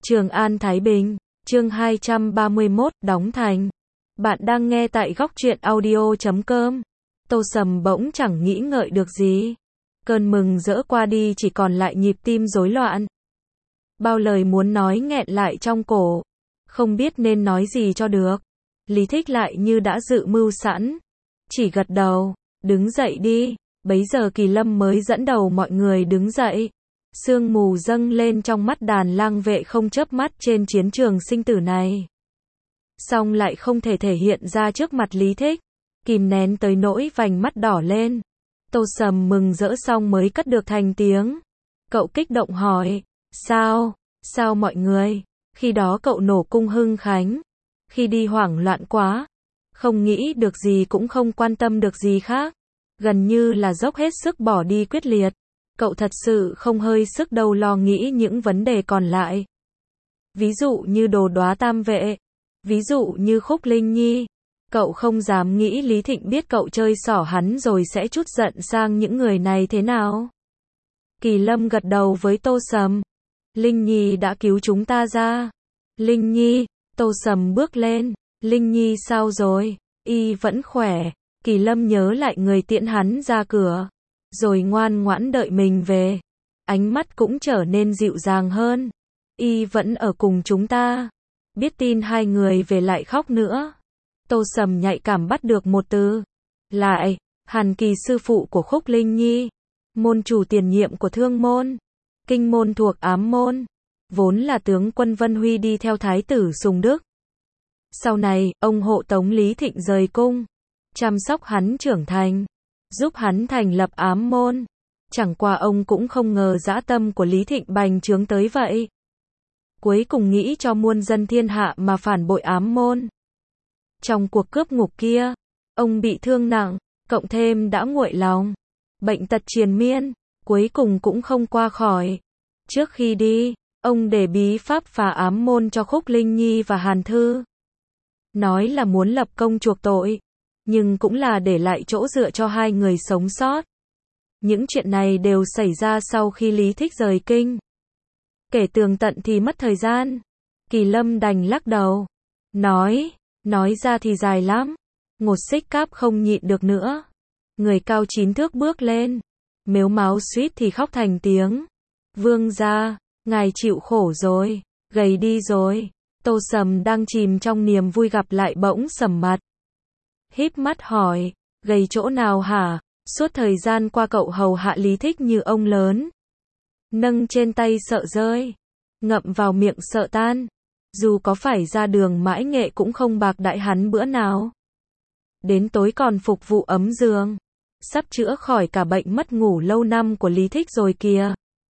Trường An Thái Bình, chương 231, đóng thành. Bạn đang nghe tại góc truyện audio.com. Tô Sầm bỗng chẳng nghĩ ngợi được gì. Cơn mừng rỡ qua đi chỉ còn lại nhịp tim rối loạn. Bao lời muốn nói nghẹn lại trong cổ. Không biết nên nói gì cho được. Lý Thích lại như đã dự mưu sẵn. Chỉ gật đầu, đứng dậy đi. Bấy giờ Kỳ Lâm mới dẫn đầu mọi người đứng dậy. Sương mù dâng lên trong mắt đàn lang vệ không chớp mắt trên chiến trường sinh tử này. Song lại không thể thể hiện ra trước mặt Lý Thích. Kìm nén tới nỗi vành mắt đỏ lên. Tô Sầm mừng rỡ xong mới cất được thành tiếng. Cậu kích động hỏi, sao mọi người? Khi đó cậu nổ cung hưng khánh. Khi đi hoảng loạn quá. Không nghĩ được gì cũng không quan tâm được gì khác. Gần như là dốc hết sức bỏ đi quyết liệt. Cậu thật sự không hơi sức đâu lo nghĩ những vấn đề còn lại. Ví dụ như Đồ Đóa Tam Vệ. Ví dụ như Khúc Linh Nhi. Cậu không dám nghĩ Lý Thịnh biết cậu chơi xỏ hắn rồi sẽ trút giận sang những người này thế nào. Kỳ Lâm gật đầu với Tô Sầm. Linh Nhi đã cứu chúng ta ra. Linh Nhi, Tô Sầm bước lên. Linh Nhi sao rồi? Y vẫn khỏe. Kỳ Lâm nhớ lại người tiễn hắn ra cửa. Rồi ngoan ngoãn đợi mình về. Ánh mắt cũng trở nên dịu dàng hơn. Y vẫn ở cùng chúng ta. Biết tin hai người về lại khóc nữa. Tô Sầm nhạy cảm bắt được một từ. Lại, Hàn Kỳ sư phụ của Khúc Linh Nhi. Môn chủ tiền nhiệm của Thương Môn. Kinh môn thuộc Ám Môn. Vốn là tướng quân Vân Huy đi theo Thái tử Sùng Đức. Sau này, ông hộ tống Lý Thịnh rời cung. Chăm sóc hắn trưởng thành. Giúp hắn thành lập Ám Môn. Chẳng qua ông cũng không ngờ dã tâm của Lý Thịnh bành trướng tới vậy. Cuối cùng nghĩ cho muôn dân thiên hạ mà phản bội Ám Môn. Trong cuộc cướp ngục kia, ông bị thương nặng, cộng thêm đã nguội lòng. Bệnh tật triền miên, cuối cùng cũng không qua khỏi. Trước khi đi, ông để bí pháp phá Ám Môn cho Khúc Linh Nhi và Hàn Thư. Nói là muốn lập công chuộc tội. Nhưng cũng là để lại chỗ dựa cho hai người sống sót. Những chuyện này đều xảy ra sau khi Lý Thích rời kinh. Kể tường tận thì mất thời gian. Kỳ Lâm đành lắc đầu. Nói ra thì dài lắm. Ngột Xích Cáp không nhịn được nữa. Người cao 9 thước bước lên. Mếu máo suýt thì khóc thành tiếng. Vương gia, ngài chịu khổ rồi, gầy đi rồi. Tô Sầm đang chìm trong niềm vui gặp lại bỗng sầm mặt. Híp mắt hỏi, gầy chỗ nào hả? Suốt thời gian qua cậu hầu hạ Lý Thích như ông lớn. Nâng trên tay sợ rơi. Ngậm vào miệng sợ tan. Dù có phải ra đường mãi nghệ cũng không bạc đãi hắn bữa nào. Đến tối còn phục vụ ấm giường. Sắp chữa khỏi cả bệnh mất ngủ lâu năm của Lý Thích rồi kìa.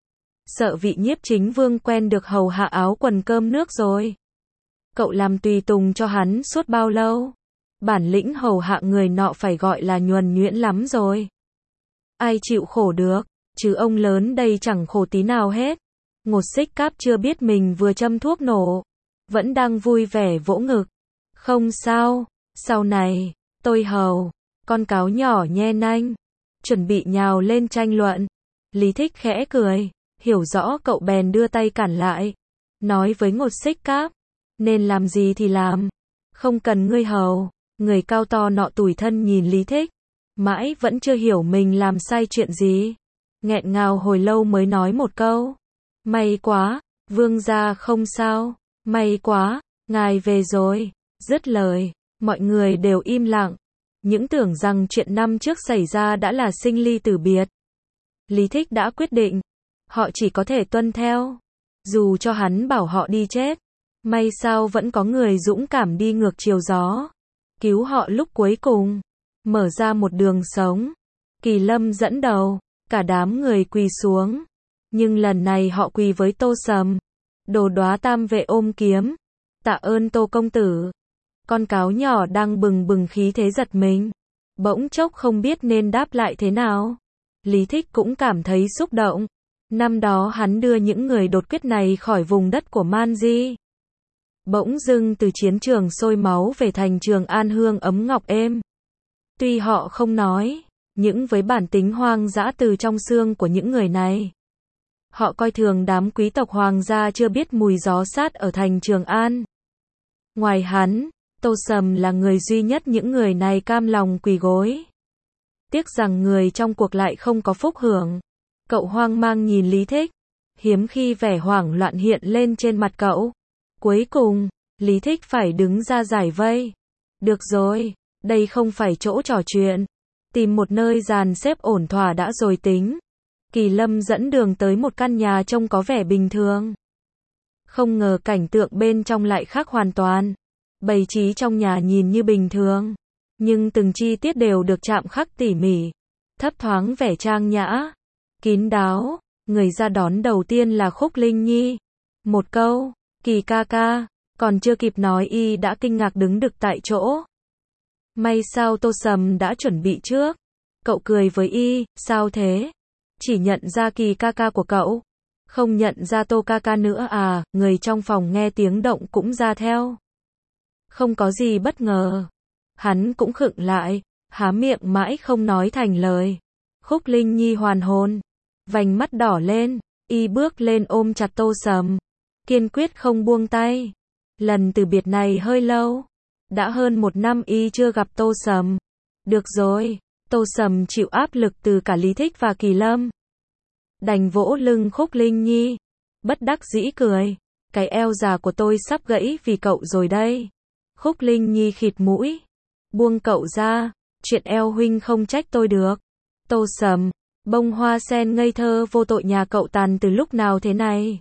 Sợ vị nhiếp chính vương quen được hầu hạ áo quần cơm nước rồi. Cậu làm tùy tùng cho hắn suốt bao lâu? Bản lĩnh hầu hạ người nọ phải gọi là nhuần nhuyễn lắm rồi. Ai chịu khổ được, chứ ông lớn đây chẳng khổ tí nào hết. Ngột Xích Cáp chưa biết mình vừa châm thuốc nổ. Vẫn đang vui vẻ vỗ ngực. Không sao, sau này, tôi hầu. Con cáo nhỏ nhe nanh. Chuẩn bị nhào lên tranh luận. Lý Thích khẽ cười. Hiểu rõ cậu bèn đưa tay cản lại. Nói với Ngột Xích Cáp. Nên làm gì thì làm. Không cần ngươi hầu. Người cao to nọ tủi thân nhìn Lý Thích. Mãi vẫn chưa hiểu mình làm sai chuyện gì. Nghẹn ngào hồi lâu mới nói một câu. May quá, vương gia không sao. May quá, ngài về rồi. Dứt lời, mọi người đều im lặng. Những tưởng rằng chuyện năm trước xảy ra đã là sinh ly tử biệt. Lý Thích đã quyết định. Họ chỉ có thể tuân theo. Dù cho hắn bảo họ đi chết. May sao vẫn có người dũng cảm đi ngược chiều gió. Cứu họ lúc cuối cùng. Mở ra một đường sống. Kỳ Lâm dẫn đầu. Cả đám người quỳ xuống. Nhưng lần này họ quỳ với Tô Sầm. Đồ Đóa Tam Vệ ôm kiếm. Tạ ơn Tô công tử. Con cáo nhỏ đang bừng bừng khí thế giật mình. Bỗng chốc không biết nên đáp lại thế nào. Lý Thích cũng cảm thấy xúc động. Năm đó hắn đưa những người đột quyết này khỏi vùng đất của Man Di. Bỗng dưng từ chiến trường sôi máu về thành Trường An hương ấm ngọc êm. Tuy họ không nói, nhưng với bản tính hoang dã từ trong xương của những người này, Họ coi thường đám quý tộc hoàng gia chưa biết mùi gió sát ở thành Trường An. Ngoài hắn, Tô Sầm là người duy nhất những người này cam lòng quỳ gối. Tiếc rằng người trong cuộc lại không có phúc hưởng. Cậu hoang mang nhìn Lý Thích. Hiếm khi vẻ hoảng loạn hiện lên trên mặt cậu. Cuối cùng, Lý Thích phải đứng ra giải vây. Được rồi, đây không phải chỗ trò chuyện. Tìm một nơi dàn xếp ổn thỏa đã rồi tính. Kỳ Lâm dẫn đường tới một căn nhà trông có vẻ bình thường. Không ngờ cảnh tượng bên trong lại khác hoàn toàn. Bày trí trong nhà nhìn như bình thường, nhưng từng chi tiết đều được chạm khắc tỉ mỉ, thấp thoáng vẻ trang nhã, kín đáo. Người ra đón đầu tiên là Khúc Linh Nhi. Một câu, Kỳ ca ca, còn chưa kịp nói y đã kinh ngạc đứng đực tại chỗ. May sao Tô Sầm đã chuẩn bị trước. Cậu cười với y, sao thế? Chỉ nhận ra Kỳ ca ca của cậu, không nhận ra Tô ca ca nữa à? Người trong phòng nghe tiếng động cũng ra theo. Không có gì bất ngờ. Hắn cũng khựng lại, há miệng mãi không nói thành lời. Khúc Linh Nhi hoàn hồn, vành mắt đỏ lên, y bước lên ôm chặt Tô Sầm, kiên quyết không buông tay. Lần từ biệt này hơi lâu, đã hơn 1 năm y chưa gặp Tô Sầm. Được rồi, Tô Sầm chịu áp lực từ cả Lý Thích và Kỳ Lâm. Đành vỗ lưng Khúc Linh Nhi, bất đắc dĩ cười. Cái eo già của tôi sắp gãy vì cậu rồi đây. Khúc Linh Nhi khịt mũi, buông cậu ra, chuyện eo huynh không trách tôi được. Tô Sầm, bông hoa sen ngây thơ vô tội nhà cậu tàn từ lúc nào thế này?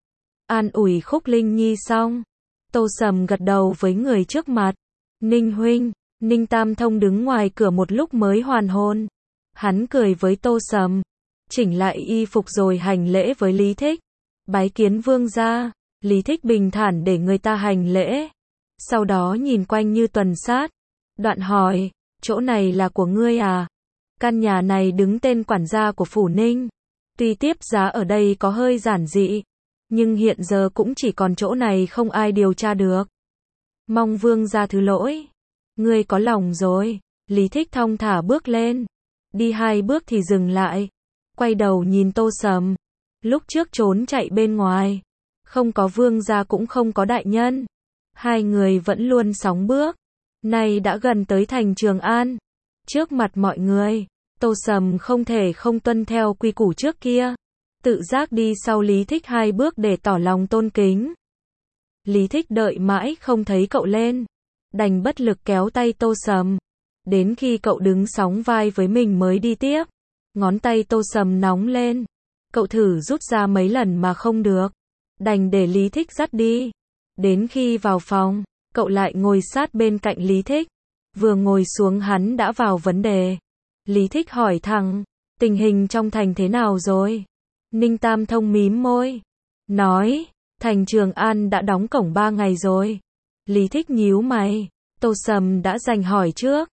An ủi Khúc Linh Nhi xong, Tô Sầm gật đầu với người trước mặt. Ninh huynh. Ninh Tam Thông đứng ngoài cửa một lúc mới hoàn hồn. Hắn cười với Tô Sầm, chỉnh lại y phục rồi hành lễ với Lý Thích. Bái kiến vương gia. Lý Thích bình thản để người ta hành lễ. Sau đó nhìn quanh như tuần sát. Đoạn hỏi, chỗ này là của ngươi à? Căn nhà này đứng tên quản gia của phủ Ninh. Tuy tiếp giá ở đây có hơi giản dị, nhưng hiện giờ cũng chỉ còn chỗ này không ai điều tra được. Mong vương gia thứ lỗi. Ngươi có lòng rồi. Lý Thích thong thả bước lên. Đi 2 bước thì dừng lại. Quay đầu nhìn Tô Sầm. Lúc trước trốn chạy bên ngoài. Không có vương gia cũng không có đại nhân. Hai người vẫn luôn sóng bước. Nay đã gần tới thành Trường An. Trước mặt mọi người, Tô Sầm không thể không tuân theo quy củ trước kia. Tự giác đi sau Lý Thích 2 bước để tỏ lòng tôn kính. Lý Thích đợi mãi không thấy cậu lên. Đành bất lực kéo tay Tô Sầm. Đến khi cậu đứng sóng vai với mình mới đi tiếp. Ngón tay Tô Sầm nóng lên. Cậu thử rút ra mấy lần mà không được. Đành để Lý Thích dắt đi. Đến khi vào phòng, cậu lại ngồi sát bên cạnh Lý Thích. Vừa ngồi xuống hắn đã vào vấn đề. Lý Thích hỏi thẳng, tình hình trong thành thế nào rồi? Ninh Tam Thông mím môi, nói, thành Trường An đã đóng cổng 3 ngày rồi. Lý Thích nhíu mày, Tô Sầm đã giành hỏi trước.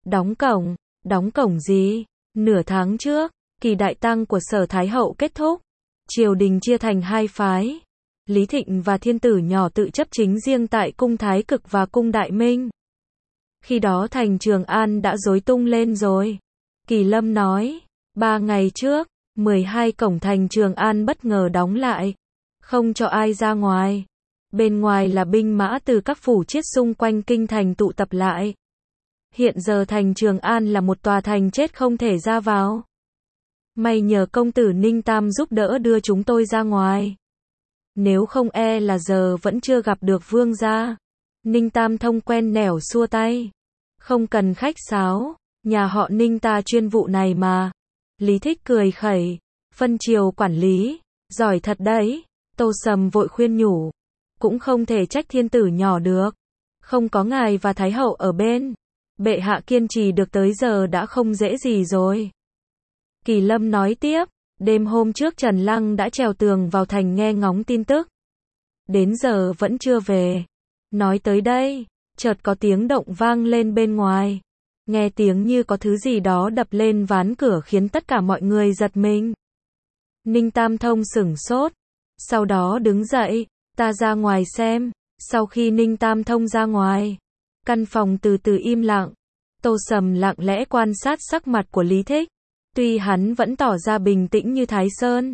Đóng cổng gì? Nửa tháng trước, kỳ đại tang của Sở Thái Hậu kết thúc. Triều đình chia thành 2 phái. Lý Thịnh và thiên tử nhỏ tự chấp chính riêng tại cung Thái Cực và cung Đại Minh. Khi đó thành Trường An đã rối tung lên rồi. Kỳ Lâm nói, 3 ngày trước, 12 cổng thành Trường An bất ngờ đóng lại, không cho ai ra ngoài. Bên ngoài là binh mã từ các phủ chiết xung quanh kinh thành tụ tập lại. Hiện giờ thành Trường An là một tòa thành chết không thể ra vào. May nhờ công tử Ninh Tam giúp đỡ đưa chúng tôi ra ngoài. Nếu không e là giờ vẫn chưa gặp được vương gia. Ninh Tam Thông quen nẻo xua tay. Không cần khách sáo, nhà họ Ninh ta chuyên vụ này mà. Lý Thích cười khẩy, phân triều quản lý, giỏi thật đấy. Tô Sầm vội khuyên nhủ, cũng không thể trách thiên tử nhỏ được. Không có ngài và Thái Hậu ở bên, bệ hạ kiên trì được tới giờ đã không dễ gì rồi. Kỳ Lâm nói tiếp, đêm hôm trước Trần Lăng đã trèo tường vào thành nghe ngóng tin tức. Đến giờ vẫn chưa về. Nói tới đây, chợt có tiếng động vang lên bên ngoài. Nghe tiếng như có thứ gì đó đập lên ván cửa khiến tất cả mọi người giật mình. Ninh Tam Thông sửng sốt. Sau đó đứng dậy, ta ra ngoài xem. Sau khi Ninh Tam Thông ra ngoài, căn phòng từ từ im lặng. Tô Sầm lặng lẽ quan sát sắc mặt của Lý Thích. Tuy hắn vẫn tỏ ra bình tĩnh như Thái Sơn,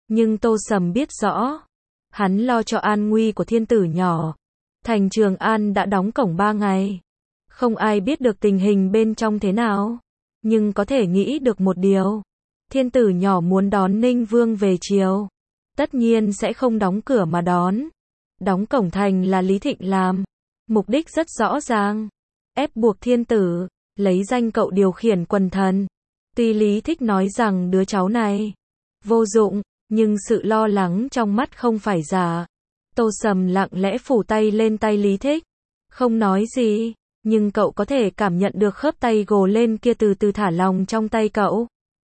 Nhưng Tô Sầm biết rõ, hắn lo cho an nguy của thiên tử nhỏ. Thành Trường An đã đóng cổng 3 ngày. Không ai biết được tình hình bên trong thế nào. Nhưng có thể nghĩ được một điều. Thiên tử nhỏ muốn đón Ninh Vương về triều. Tất nhiên sẽ không đóng cửa mà đón. Đóng cổng thành là Lý Thịnh làm. Mục đích rất rõ ràng. Ép buộc thiên tử, lấy danh cậu điều khiển quần thần. Tuy Lý Thích nói rằng đứa cháu này vô dụng, nhưng sự lo lắng trong mắt không phải giả. Tô Sầm lặng lẽ phủ tay lên tay Lý Thích. Không nói gì, nhưng cậu có thể cảm nhận được khớp tay gồ lên kia từ từ thả lỏng trong tay cậu.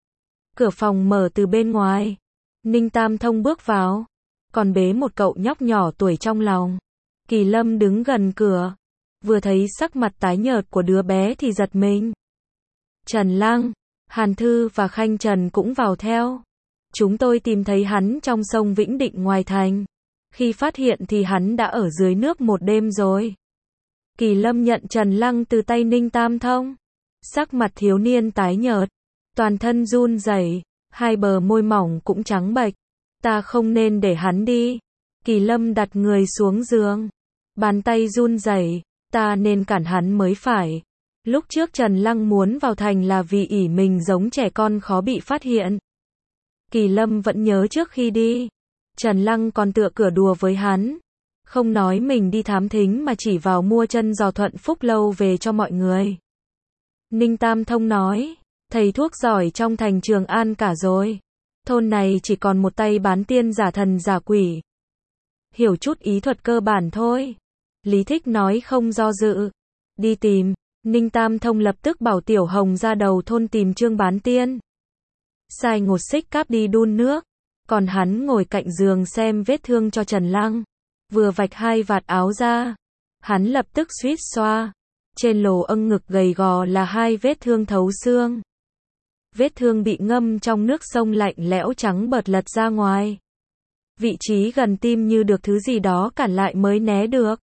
Cửa phòng mở từ bên ngoài. Ninh Tam Thông bước vào, còn bế một cậu nhóc nhỏ tuổi trong lòng. Kỳ Lâm đứng gần cửa, vừa thấy sắc mặt tái nhợt của đứa bé thì giật mình. Trần Lăng, Hàn Thư và Khanh Trần cũng vào theo. Chúng tôi tìm thấy hắn trong sông Vĩnh Định ngoài thành. Khi phát hiện thì hắn đã ở dưới nước một đêm rồi. Kỳ Lâm nhận Trần Lăng từ tay Ninh Tam Thông. Sắc mặt thiếu niên tái nhợt, toàn thân run rẩy, hai bờ môi mỏng cũng trắng bệch. Ta không nên để hắn đi. Kỳ Lâm đặt người xuống giường, bàn tay run rẩy, ta nên cản hắn mới phải. Lúc trước Trần Lăng muốn vào thành là vì ỷ mình giống trẻ con khó bị phát hiện. Kỳ Lâm vẫn nhớ trước khi đi, Trần Lăng còn tựa cửa đùa với hắn. Không nói mình đi thám thính mà chỉ vào mua chân giò Thuận Phúc Lâu về cho mọi người. Ninh Tam Thông nói, thầy thuốc giỏi trong thành Trường An cả rồi. Thôn này chỉ còn một tay bán tiên giả thần giả quỷ. Hiểu chút ý thuật cơ bản thôi. Lý Thích nói không do dự. Đi tìm. Ninh Tam Thông lập tức bảo Tiểu Hồng ra đầu thôn tìm Trương Bán Tiên. Sai một xích cáp đi đun nước. Còn hắn ngồi cạnh giường xem vết thương cho Trần Lăng. Vừa vạch hai vạt áo ra, hắn lập tức suýt xoa. Trên lỗ âng ngực gầy gò là hai vết thương thấu xương. Vết thương bị ngâm trong nước sông lạnh lẽo trắng bợt lật ra ngoài. Vị trí gần tim như được thứ gì đó cản lại mới né được.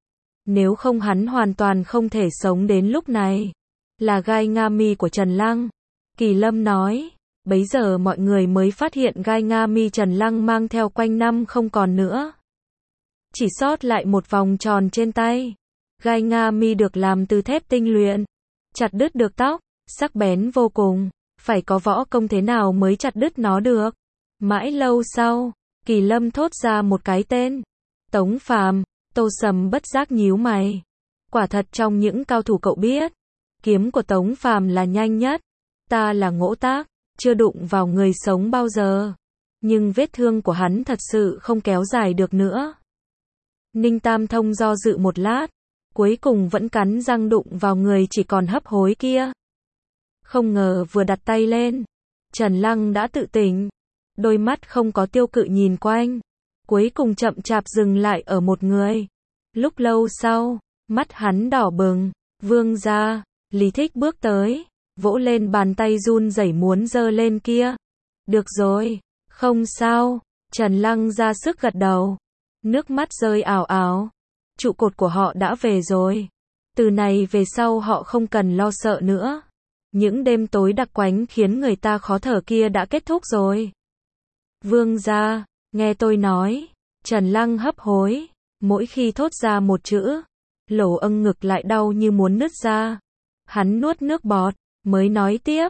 Nếu không hắn hoàn toàn không thể sống đến lúc này. Là gai nga mi của Trần Lăng. Kỳ Lâm nói, bấy giờ mọi người mới phát hiện gai nga mi Trần Lăng mang theo quanh năm không còn nữa. Chỉ sót lại một vòng tròn trên tay. Gai nga mi được làm từ thép tinh luyện. Chặt đứt được tóc, sắc bén vô cùng. Phải có võ công thế nào mới chặt đứt nó được. Mãi lâu sau, Kỳ Lâm thốt ra một cái tên. Tống Phàm. Tô Sầm bất giác nhíu mày. Quả thật trong những cao thủ cậu biết, kiếm của Tống Phàm là nhanh nhất. Ta là Ngỗ Tác, chưa đụng vào người sống bao giờ. Nhưng vết thương của hắn thật sự không kéo dài được nữa. Ninh Tam Thông do dự một lát, cuối cùng vẫn cắn răng đụng vào người chỉ còn hấp hối kia. Không ngờ vừa đặt tay lên, Trần Lăng đã tự tỉnh. Đôi mắt không có tiêu cự nhìn quanh. Cuối cùng chậm chạp dừng lại ở một người. Lúc lâu sau, mắt hắn đỏ bừng. Vương gia. Lý Thích bước tới, vỗ lên bàn tay run rẩy muốn giơ lên kia. Được rồi, không sao. Trần Lăng ra sức gật đầu. Nước mắt rơi ào ào. Trụ cột của họ đã về rồi. Từ này về sau họ không cần lo sợ nữa. Những đêm tối đặc quánh khiến người ta khó thở kia đã kết thúc rồi. Vương gia, nghe tôi nói. Trần Lăng hấp hối. Mỗi khi thốt ra một chữ, lỗ âng ngực lại đau như muốn nứt ra. Hắn nuốt nước bọt, mới nói tiếp.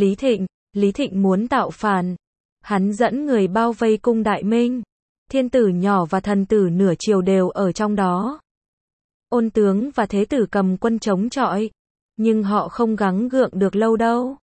Lý Thịnh muốn tạo phản. Hắn dẫn người bao vây cung Đại Minh. Thiên tử nhỏ và thần tử nửa triều đều ở trong đó. Ôn tướng và thế tử cầm quân chống chọi. Nhưng họ không gắng gượng được lâu đâu.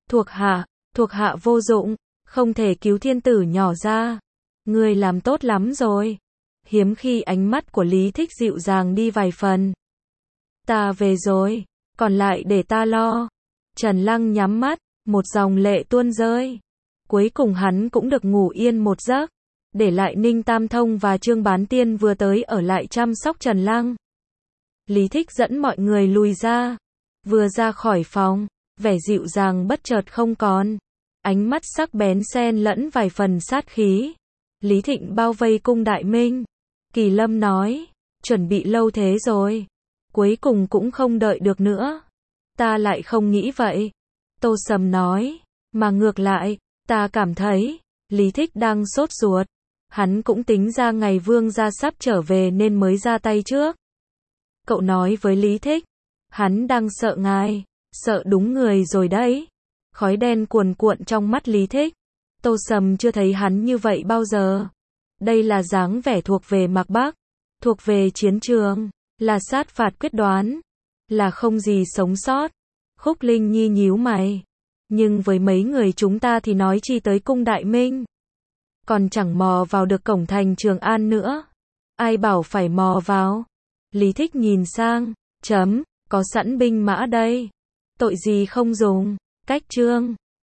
Thuộc hạ vô dụng, không thể cứu thiên tử nhỏ ra. Ngươi làm tốt lắm rồi. Hiếm khi ánh mắt của Lý Thích dịu dàng đi vài phần. Ta về rồi, còn lại để ta lo. Trần Lăng nhắm mắt, một dòng lệ tuôn rơi. Cuối cùng hắn cũng được ngủ yên một giấc. Để lại Ninh Tam Thông và Trương Bán Tiên vừa tới ở lại chăm sóc Trần Lăng. Lý Thích dẫn mọi người lùi ra. Vừa ra khỏi phòng, vẻ dịu dàng bất chợt không còn. Ánh mắt sắc bén xen lẫn vài phần sát khí. Lý Thịnh bao vây cung Đại Minh. Kỳ Lâm nói, chuẩn bị lâu thế rồi. Cuối cùng cũng không đợi được nữa. Ta lại không nghĩ vậy. Tô Sầm nói, mà ngược lại, ta cảm thấy, Lý Thích đang sốt ruột. Hắn cũng tính ra ngày Vương gia sắp trở về nên mới ra tay trước. Cậu nói với Lý Thích. Hắn đang sợ ngài. Sợ đúng người rồi đấy. Khói đen cuồn cuộn trong mắt Lý Thích. Tô Sầm chưa thấy hắn như vậy bao giờ. Đây là dáng vẻ thuộc về Mạc Bắc. Thuộc về chiến trường. Là sát phạt quyết đoán. Là không gì sống sót. Khúc Linh Nhi nhíu mày. Nhưng với mấy người chúng ta thì nói chi tới cung Đại Minh. Còn chẳng mò vào được cổng thành Trường An nữa. Ai bảo phải mò vào. Lý Thích nhìn sang. Có sẵn binh mã đây. Tội gì không dùng. Cách trương.